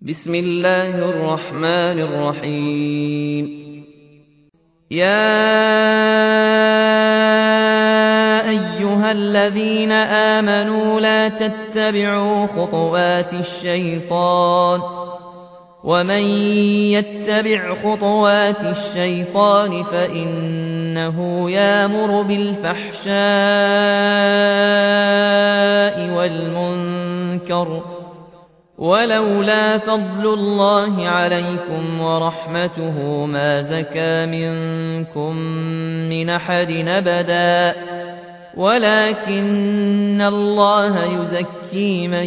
بسم الله الرحمن الرحيم. يا أيها الذين آمنوا لا تتبعوا خطوات الشيطان ومن يتبع خطوات الشيطان فإنه يأمر بالفحشاء والمنكر ولولا فضل الله عليكم ورحمته ما زكى منكم من أحد أبدا ولكن الله يزكي من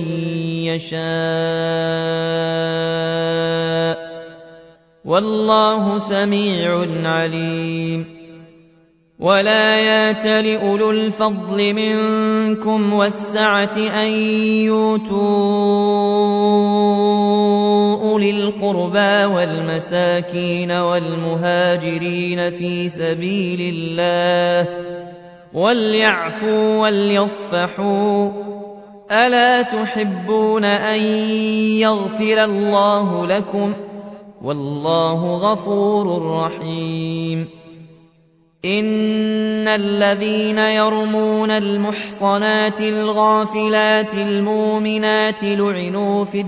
يشاء والله سميع عليم. ولا يأتل أولو الفضل منكم والسعة أن يؤتوا أولي القربى والمساكين والمهاجرين في سبيل الله وليعفوا وليصفحوا ألا تحبون أن يغفر الله لكم والله غفور رحيم. إن الذين يرمون المحصنات الغافلات المؤمنات لعنوا في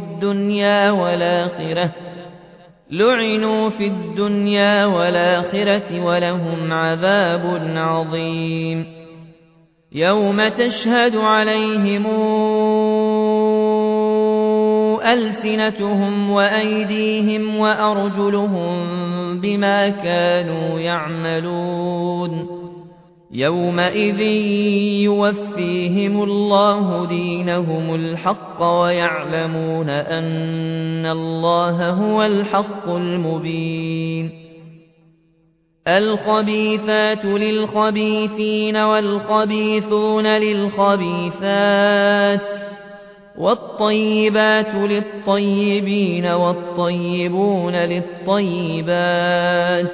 الدنيا والآخرة ولهم عذاب عظيم. يوم تشهد عليهم ألسنتهم وأيديهم وأرجلهم بما كانوا يعملون يومئذ يوفيهم الله دينهم الحق ويعلمون أن الله هو الحق المبين. الخبيثات للخبيثين والخبيثون للخبيثات والطيبات للطيبين والطيبون للطيبات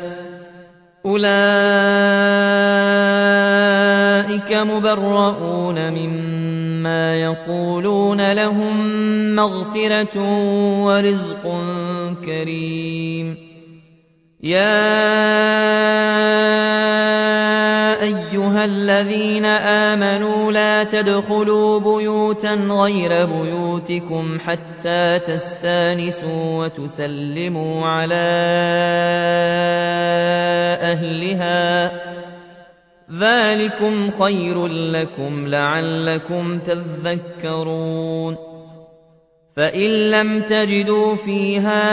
أولئك مبرؤون مما يقولون لهم مغفرة ورزق كريم. يا أيها الذين آمنوا لا تدخلوا بيوتا غير بيوتكم حتى تستانسوا وتسلموا على أهلها ذلكم خير لكم لعلكم تذكرون. فإن لم تجدوا فيها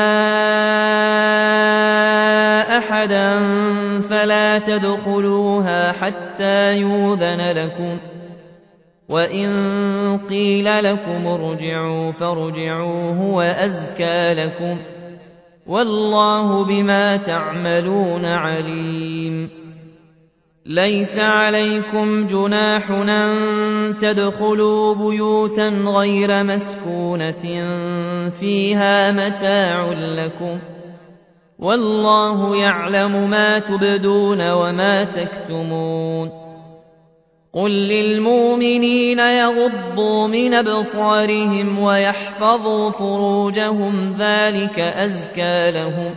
أحدا فلا تدخلوها حتى يؤذن لكم وإن قيل لكم ارجعوا فارجعوا هو أزكى لكم والله بما تعملون عليم. ليس عليكم جناح أن تدخلوا بيوتا غير مسكونة فيها متاع لكم والله يعلم ما تبدون وما تكتمون. قل للمؤمنين يغضوا من أبصارهم ويحفظوا فروجهم ذلك أزكى لهم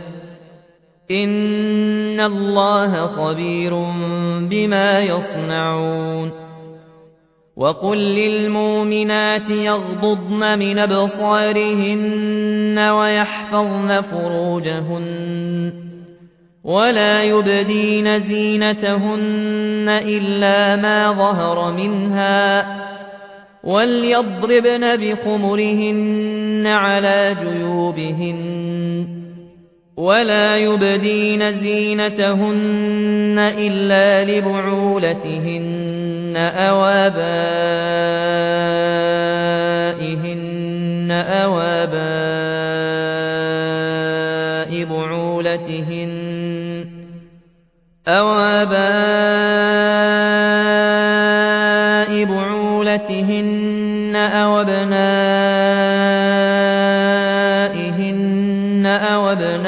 إن الله خبير بما يصنعون. وقل للمؤمنات يغضضن من أبصارهن ويحفظن فروجهن ولا يبدين زينتهن إلا ما ظهر منها وليضربن بخمرهن على جيوبهن ولا يبدين زينتهن إلا لبعولتهن أو آبائهن أو آباء بعولتهن أو أبنائهن أو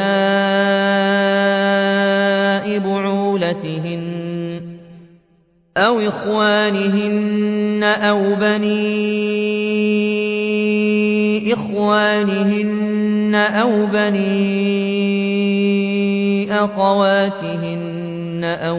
أبناء بعولتهن أو إخوانهن أو بني إخوانهن أو بني أخواتهن أو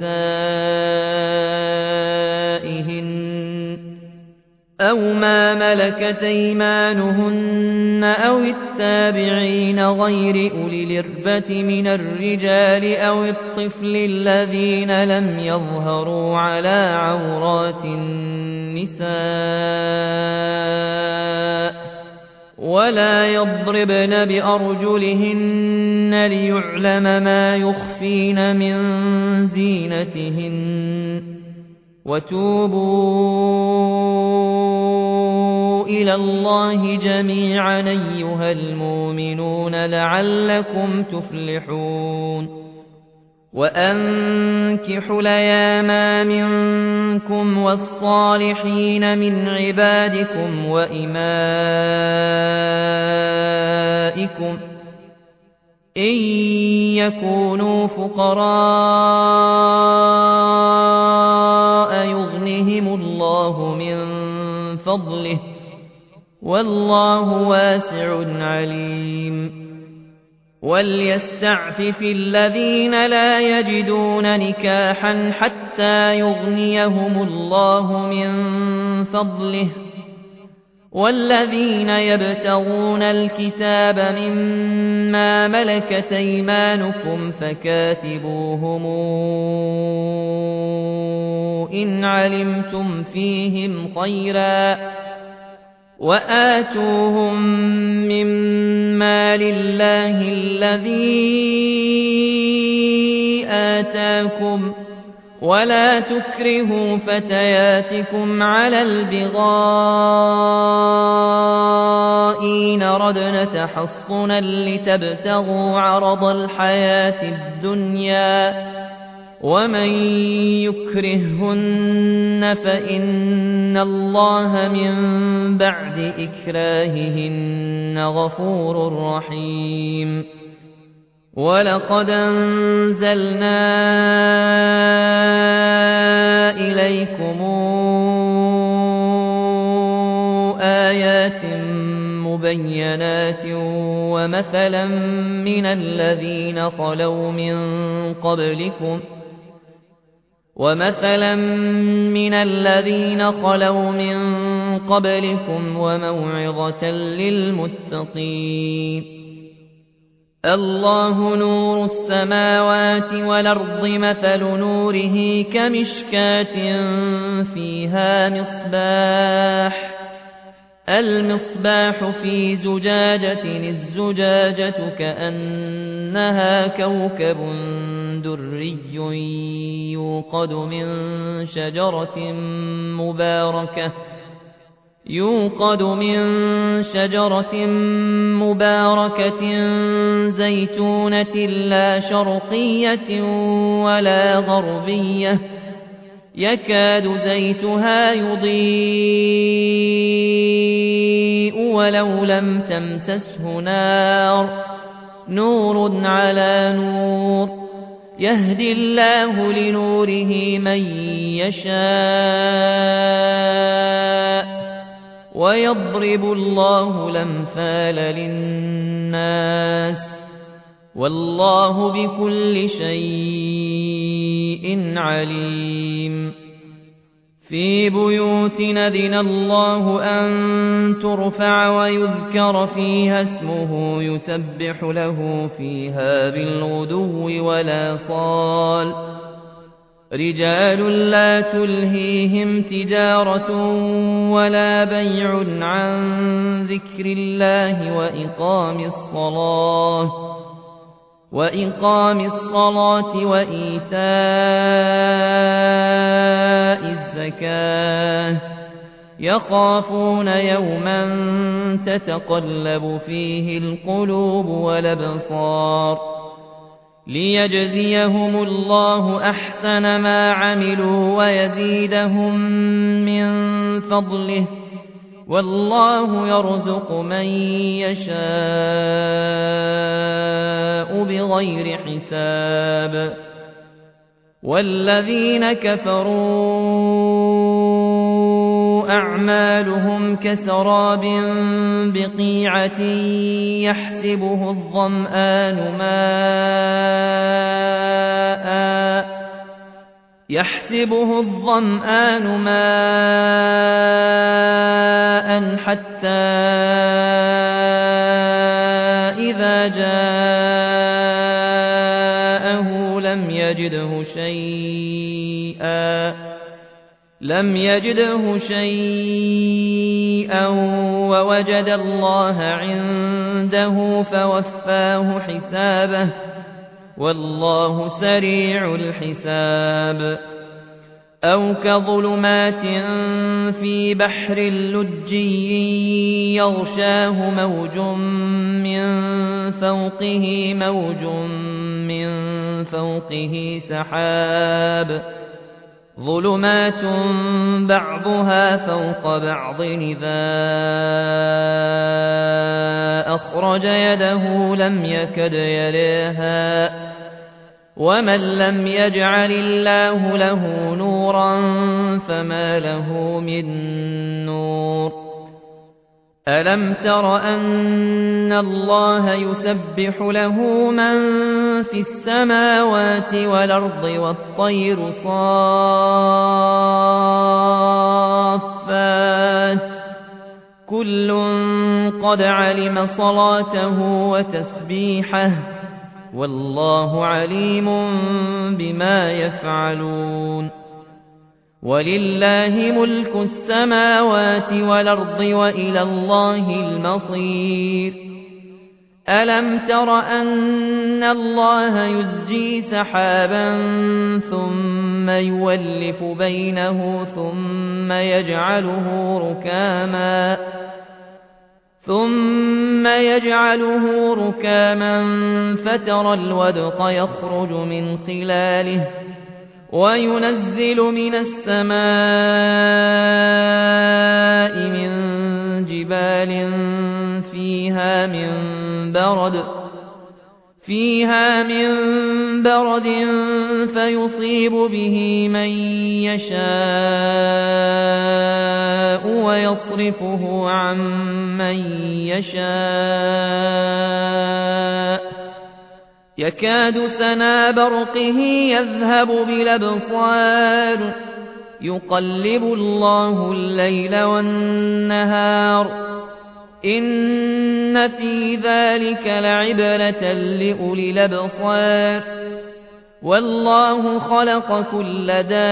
نسائهن أو ما ملكت أيمانهن أو التابعين غير أولي الإربة من الرجال أو الطفل الذين لم يظهروا على عورات النساء ولا يضربن بأرجلهن ليعلم ما يخفين من زينتهن وتوبوا إلى الله جميعا أيها المؤمنون لعلكم تفلحون وأنكحوا الأيام منكم والصالحين من عبادكم وإمائكم إن يكونوا فقراء يغنهم الله من فضله والله واسع عليم وليستعفف الذين لا يجدون نكاحا حتى يغنيهم الله من فضله والذين يبتغون الكتاب مما ملكت أيمانكم فكاتبوهم إن علمتم فيهم خيرا وآتوهم مما لله الذي آتاكم ولا تكرهوا فتياتكم على البغاء إن ردن تحصنا لتبتغوا عرض الحياة الدنيا ومن يكرههن فإن الله من بعد إكراههن غفور رحيم ولقد أنزلنا إليكم آيات مبينات ومثلا من الذين خلوا من قبلكم وموعظة للمتقين الله نور السماوات والأرض مثل نوره كمشكاة فيها المصباح في زجاجة الزجاجة كأنها كوكب دري يوقد من شجرة مباركة زيتونة لا شرقية ولا غربية يكاد زيتها يضيء ولو لم تمسسه نور على نور يهدي الله لنوره من يشاء ويضرب الله الأمثال للناس والله بكل شيء عليم في بيوت أذن الله أن ترفع ويذكر فيها اسمه يسبح له فيها بالغدو والآصال رجال لا تلهيهم تجارة ولا بيع عن ذكر الله وإقام الصلاة وإيتاء الزكاة يخافون يوما تتقلب فيه القلوب والأبصار ليجزيهم الله أحسن ما عملوا ويزيدهم من فضله والله يرزق من يشاء بغير حساب والذين كفروا أعمالهم كسراب بقيعة يحسبه الظمآن ماء حتى إذا جاءه لم يجده شيئا ووجد الله عنده فوفاه حسابه والله سريع الحساب أو كظلمات في بحر لجي يغشاه موج من فوقه سحاب ظلمات بعضها فوق بعض إذا أخرج يده لم يكد يراها ومن لم يجعل الله له نورا فما له من نور ألم تر أن الله يسبح له من في السماوات والأرض والطير صافات كل قد علم صلاته وتسبيحه والله عليم بما يفعلون ولله ملك السماوات والأرض وإلى الله المصير ألم تر أن الله يزجي سحابا ثم يولف بينه ثم يجعله ركاما فترى الودق يخرج من خلاله وينزل من السماء من جبال فيها من برد فيصيب به من يشاء ويصرفه عن من يشاء يكاد سنا برقه يذهب بالأبصار يقلب الله الليل والنهار إن في ذلك لعبرة لأولي الأبصار والله خلق كل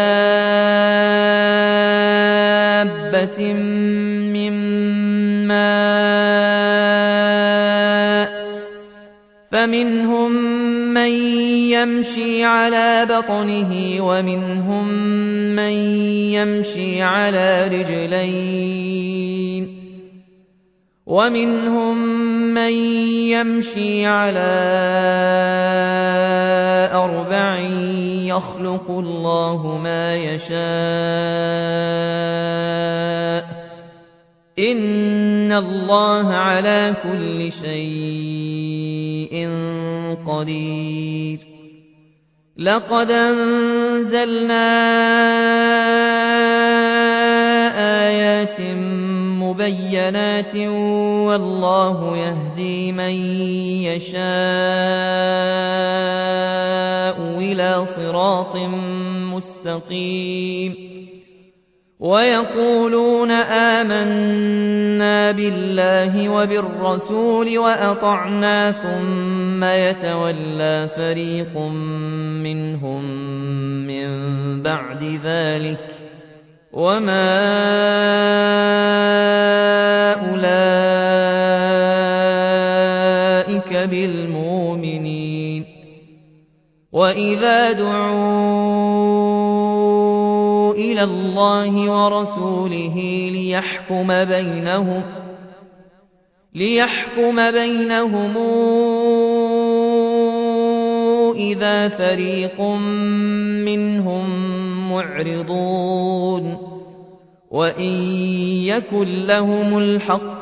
دابة من ماء فمنهم من يمشي على بطنه ومنهم من يمشي على رجلين ومنهم من يمشي على 4 يخلق الله ما يشاء إن الله على كل شيء قدير لقد أنزلنا آيات مبينات والله يهدي من يشاء إلى صراط مستقيم ويقولون آمنا بالله وبالرسول وأطعنا ثم يتولى فريق منهم من بعد ذلك وما أولئك بالمؤمنين وإذا دعوا إلى الله ورسوله ليحكم بينهم إذا فريق منهم معرضون وإن يكن لهم الحق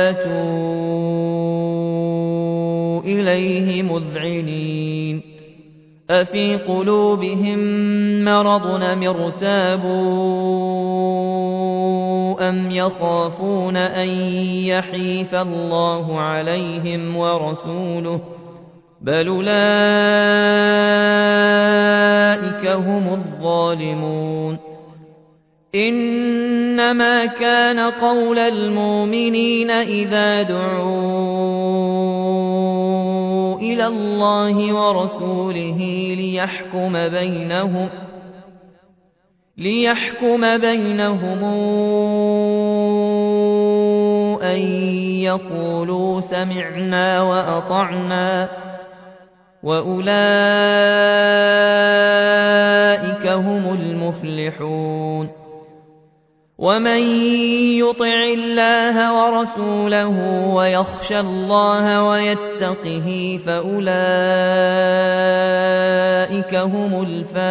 ياتوا إليه مذعنين أفي قلوبهم مرض أم ارتابوا أم يخافون أن يحيف الله عليهم ورسوله بل أولئك هم الظالمون إنما كان قول المؤمنين إذا دعوا إلى الله ورسوله ليحكم بينهم أن يقولوا سمعنا وأطعنا وأولئك هم المفلحون ومن يطع الله ورسوله ويخشى الله ويتقه فأولئك هم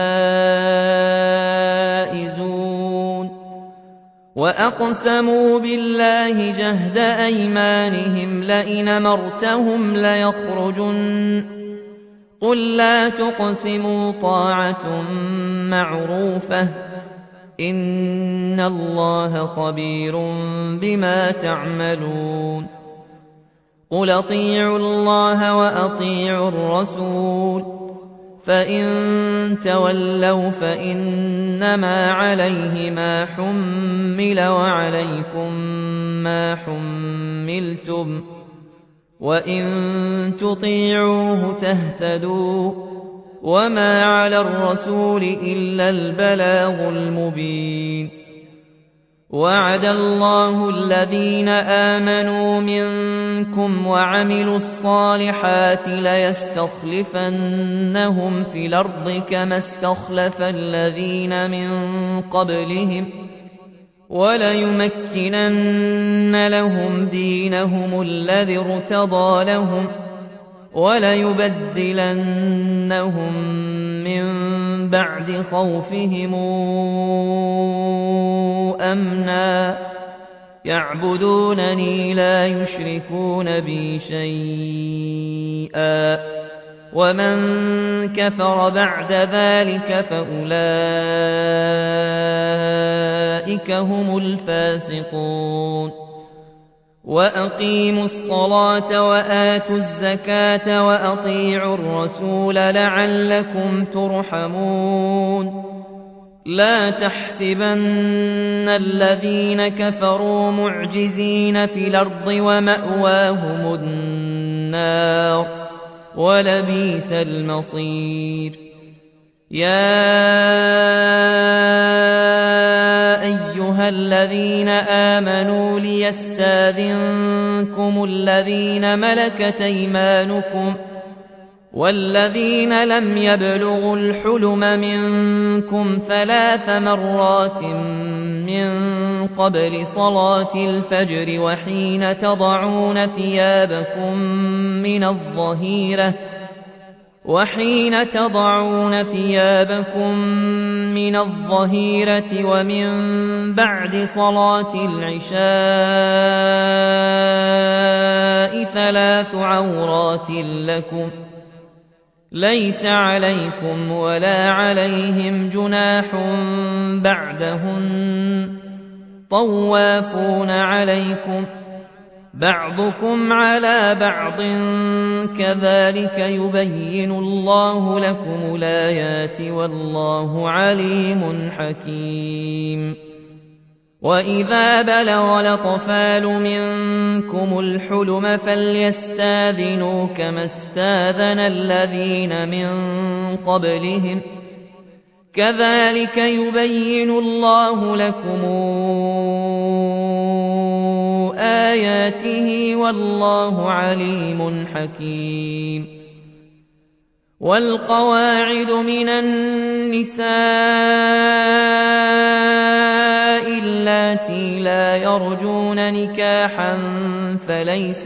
الفائزون وأقسموا بالله جهد أيمانهم لئن أمرتهم ليخرجن قل لا تقسموا طاعة معروفة إن الله خبير بما تعملون قل أطيعوا الله وأطيعوا الرسول فإن تولوا فإنما عليه ما حمل وعليكم ما حملتم وإن تطيعوه تهتدوا وما على الرسول إلا البلاغ المبين وعد الله الذين آمنوا منكم وعملوا الصالحات ليستخلفنهم في الأرض كما استخلف الذين من قبلهم وليمكنن لهم دينهم الذي ارتضى لهم وليبدلنهم من بعد خوفهم أمنا يعبدونني لا يشركون بي شيئا ومن كفر بعد ذلك فأولئك هم الفاسقون وأقيموا الصلاة وآتوا الزكاة وأطيعوا الرسول لعلكم ترحمون لا تحسبن الذين كفروا معجزين في الأرض ومأواهم النار ولبئس المصير يا أيها الذين آمنوا ليستاذنكم الذين ملكت أيمانكم والذين لم يبلغوا الحلم منكم 3 مرات من قبل صلاة الفجر وحين تضعون ثيابكم من الظهيرة ومن بعد صلاة العشاء 3 عورات لكم ليس عليكم ولا عليهم جناح بعدهن طوافون عليكم بعضكم على بعض كذلك يبين الله لكم الآيات والله عليم حكيم وإذا بلغ الأطفال منكم الحلم فليستاذنوا كما استاذن الذين من قبلهم كذلك يبين الله لكم آياته والله عليم حكيم والقواعد من النساء اللاتي لا يرجون نكاحا فليس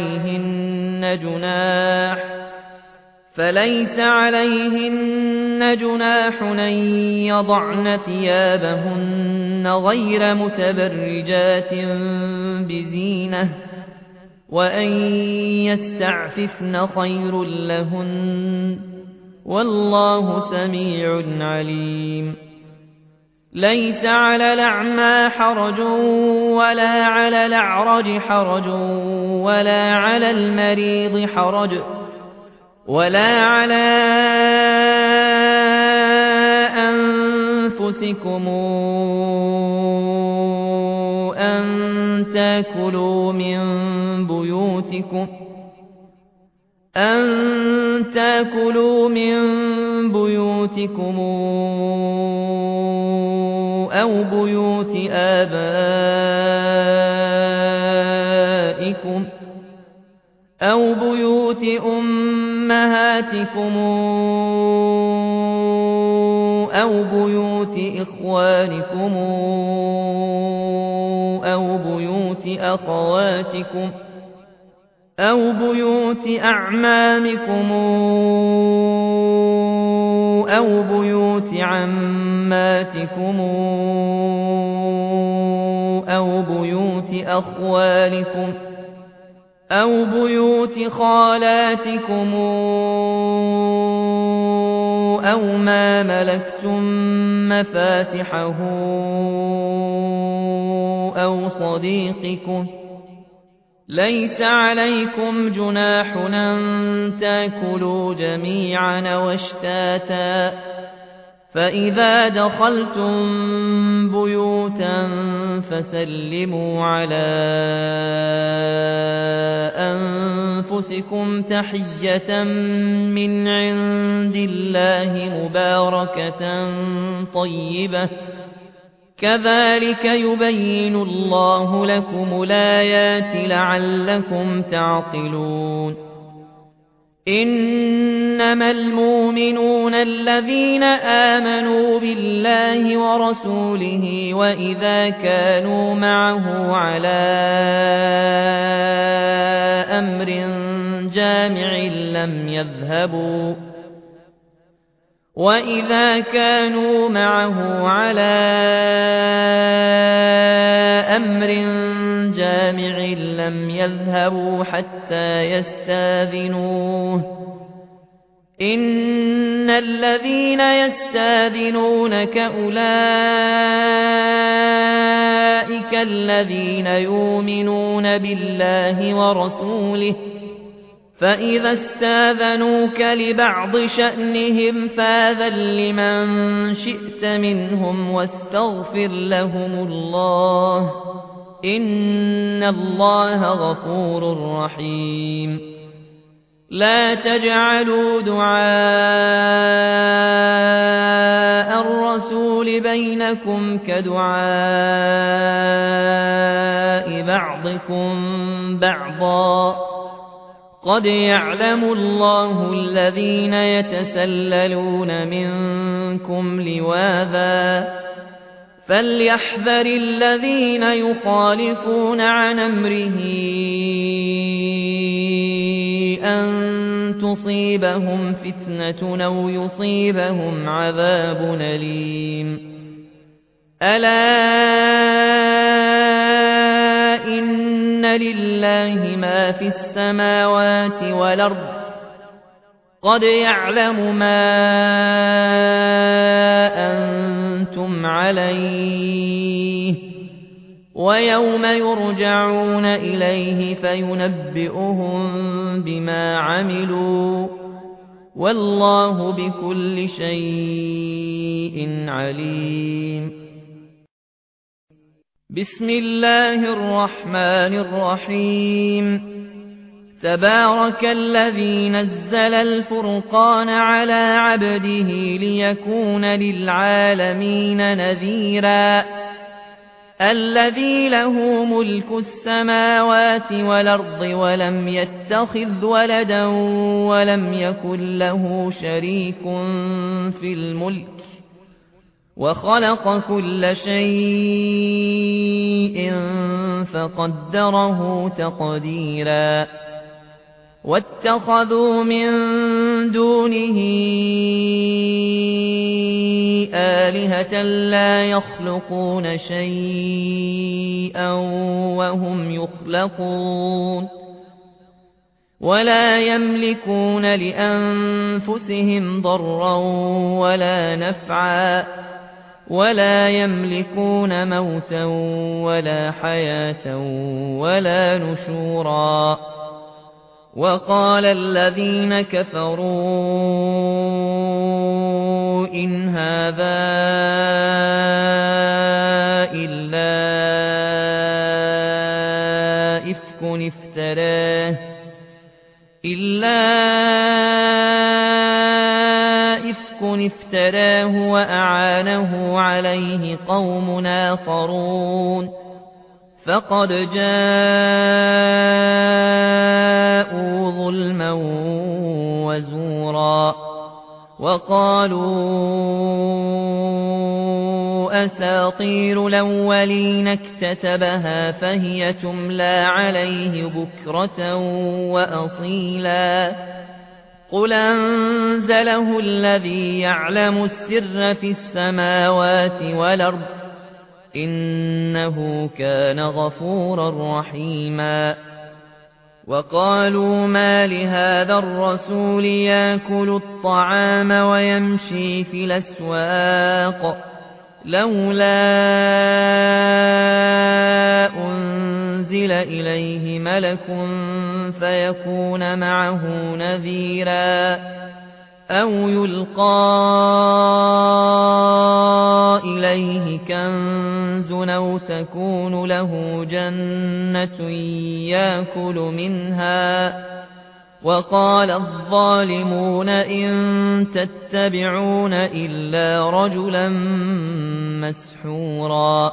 عليهن جناح أن يضعن ثيابهن غير متبرجات بزينة وأن يستعففن خير لهن والله سميع عليم ليس على الأعمى حرج ولا على الأعرج حرج ولا على المريض حرج ولا على أنفسكم أن تأكلوا من بيوتكم أو بيوت آبائكم أو بيوت أمهاتكم أو بيوت إخوانكم أو بيوت أخواتكم أو بيوت أعمامكم أو بيوت عماتكم أو بيوت أخوالكم أو بيوت خالاتكم أو ما ملكتم مفاتحه أو صديقكم. ليس عليكم جناح أن تأكلوا جميعا واشتاتا فإذا دخلتم بيوتا فسلموا على أنفسكم تحية من عند الله مباركة طيبة كذلك يبين الله لكم الآيات لعلكم تعقلون. إنما المؤمنون الذين آمنوا بالله ورسوله وإذا كانوا معه على أمر جامع لم يذهبوا حتى يستاذنوه. إن الذين يستاذنونك أولئك الذين يؤمنون بالله ورسوله فإذا استاذنوك لبعض شأنهم فاذن لمن شئت منهم واستغفر لهم الله إن الله غفور رحيم. لا تجعلوا دعاء الرسول بينكم كدعاء بعضكم بعضا قد يعلم الله الذين يتسللون منكم لواذا فليحذر الذين يخالفون عن أمره أن تصيبهم فتنة أو يصيبهم عذاب أليم. ألا إن لله ما في السماوات والأرض قد يعلم ما أنتم عليه ويوم يرجعون إليه فينبئهم بما عملوا والله بكل شيء عليم. بسم الله الرحمن الرحيم. تبارك الذي نزل الفرقان على عبده ليكون للعالمين نذيرا الذي له ملك السماوات والأرض ولم يتخذ ولدا ولم يكن له شريك في الملك وخلق كل شيء فقدره تقديرا. واتخذوا من دونه آلهة لا يخلقون شيئا وهم يخلقون ولا يملكون لأنفسهم ضرا ولا نفعا ولا يملكون موتا ولا حياة ولا نشورا وقال الذين كفروا إن هذا إلا إفك افتراه وأعانه عليه قوم آخرون فقد جاءوا ظلما وزورا وقالوا أساطير الأولين اكتتبها فهي تملى عليه بكرة وأصيلا قل أنزله الذي يعلم السر في السماوات والأرض إنه كان غفورا رحيما وقالوا ما لهذا الرسول يأكل الطعام ويمشي في الأسواق لولا أنزل إليه ملك فيكون معه نذيرا أو يلقى إليه كنز أو تكون له جنة يأكل منها وقال الظالمون إن تتبعون إلا رجلا مسحورا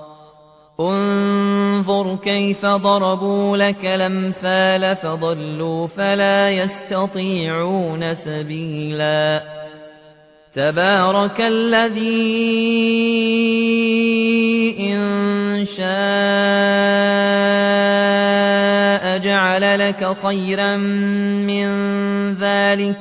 انظر كيف ضربوا لك الأمثال فضلوا فلا يستطيعون سبيلا تبارك الذي إن شاء جعل لك خيرا من ذلك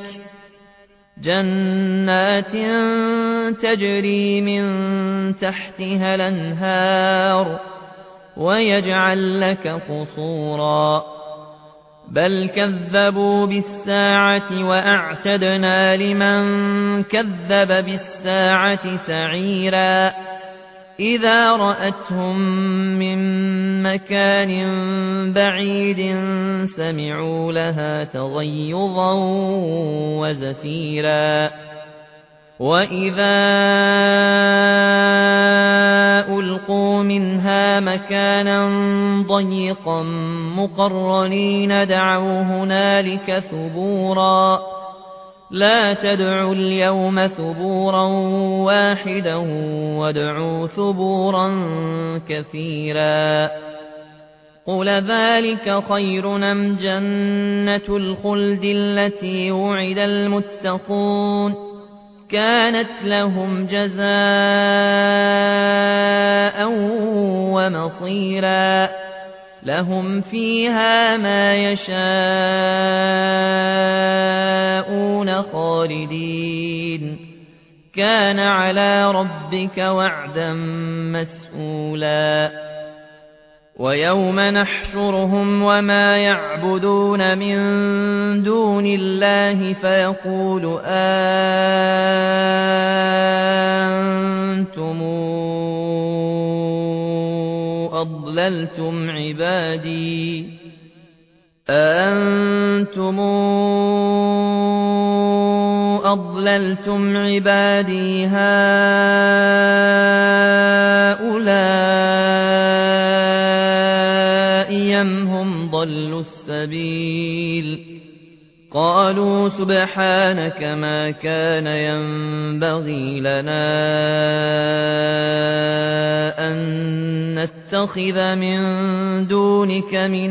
جنات تجري من تحتها الأنهار ويجعل لك قصورا بل كذبوا بالساعة وأعتدنا لمن كذب بالساعة سعيرا إذا رأتهم من مكان بعيد سمعوا لها تغيظا وزفيرا وإذا ألقوا منها مكانا ضيقا مقرنين دعوا هنالك ثبورا لا تدعوا اليوم ثبورا واحدا وادعوا ثبورا كثيرا قل ذلك خير أم جنة الخلد التي وعد المتقون كانت لهم جزاء ومصيرا لهم فيها ما يشاءون خالدين كان على ربك وعدا مسئولا ويوم نحشرهم وما يعبدون من دون الله فيقول أنتم أضللتم عبادي هؤلاء أم هم ضلوا السبيل قالوا سبحانك ما كان ينبغي لنا أن نتخذ من دونك من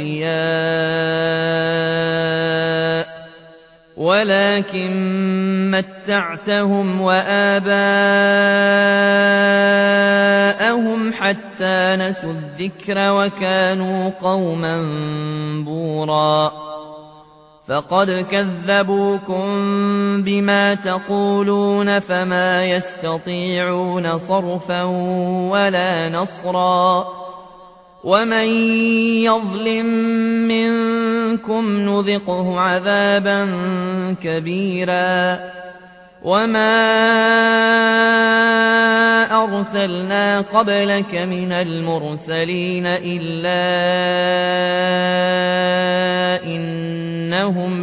أولياء ولكن متعتهم وآباءهم حتى نسوا الذكر وكانوا قوما بورا فقد كذبوكم بما تقولون فما يستطيعون صرفا ولا نصرا ومن يظلم منكم نذقه عذابا كبيرا وما أرسلنا قبلك من المرسلين إلا إنهم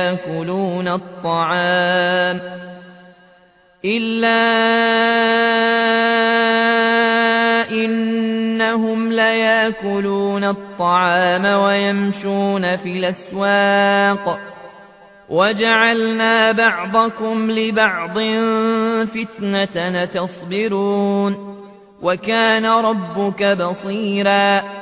ليأكلون الطعام ويمشون في الأسواق وجعلنا بعضكم لبعض فتنة تصبرون وكان ربك بصيرا